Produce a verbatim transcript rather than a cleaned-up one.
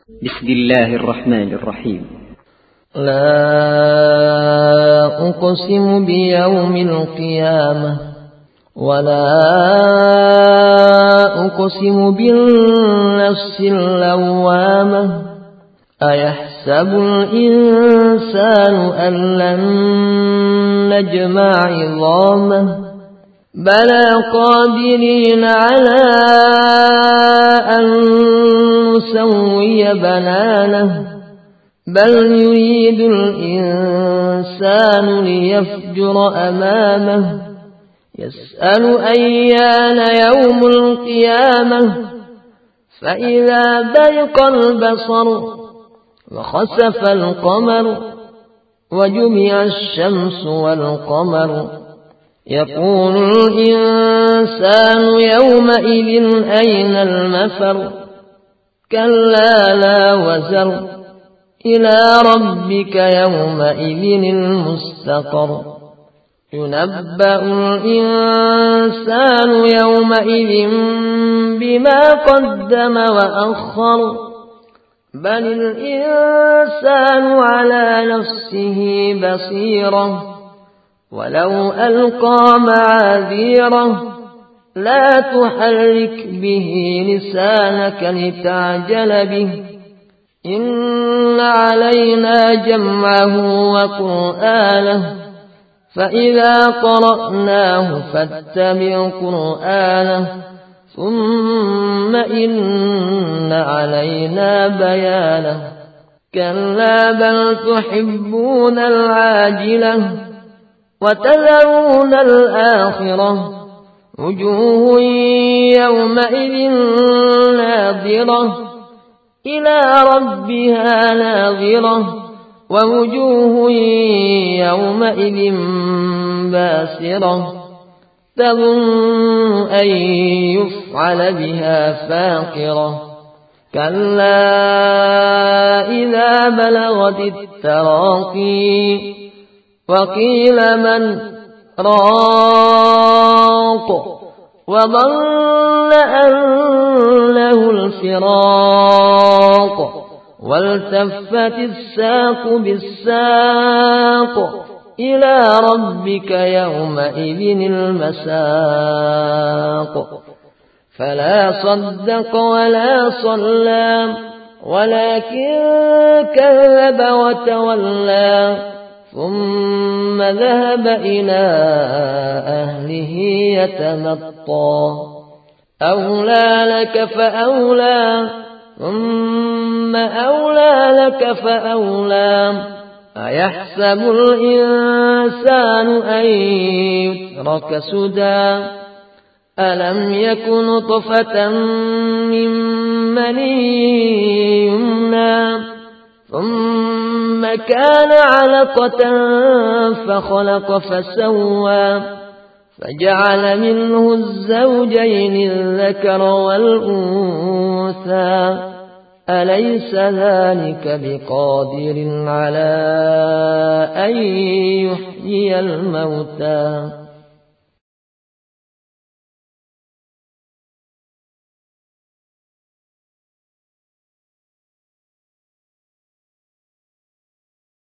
بسم الله الرحمن الرحيم. لا أقسم بيوم القيامة ولا أقسم بالنفس اللوامة أيحسب الإنسان أن لن نجمع عظامه بلى قادرين على أن نسوي بنانه بل يريد الإنسان ليفجر أمامه يسأل أيان يوم القيامة فإذا برق البصر وخسف القمر وجمع الشمس والقمر يقول الإنسان يومئذ أين المفر كلا لا وزر إلى ربك يومئذ المستقر ينبأ الإنسان يومئذ بما قدم وأخر بل الإنسان على نفسه بصيرة ولو ألقى معاذيره لا تحرك به لسانك لتعجل به إن علينا جمعه وقرآنه فإذا قرأناه فاتبع قرآنه ثم إن علينا بيانه كلا بل تحبون العاجلة وتذرون الآخرة وجوه يومئذ ناظرة إلى ربها ناظرة ووجوه يومئذ باسرة تظن أن يفعل بها فاقرة كلا إذا بلغت التراقي وقيل من راق وظن أنه الفراق والتفت الساق بالساق إلى ربك يومئذ المساق فلا صدق ولا صلى ولكن كذب وتولى ثم ذهب إلى أهله يتمطى أولى لك فأولى ثم أولى لك فأولى أيحسب الإنسان أن يترك سدى ألم يكن نطفة من مني يمنى ثم كان علقة فخلق فسوى فجعل منه الزوجين الذكر والأنثى أليس ذلك بقادر على أن يحيي الموتى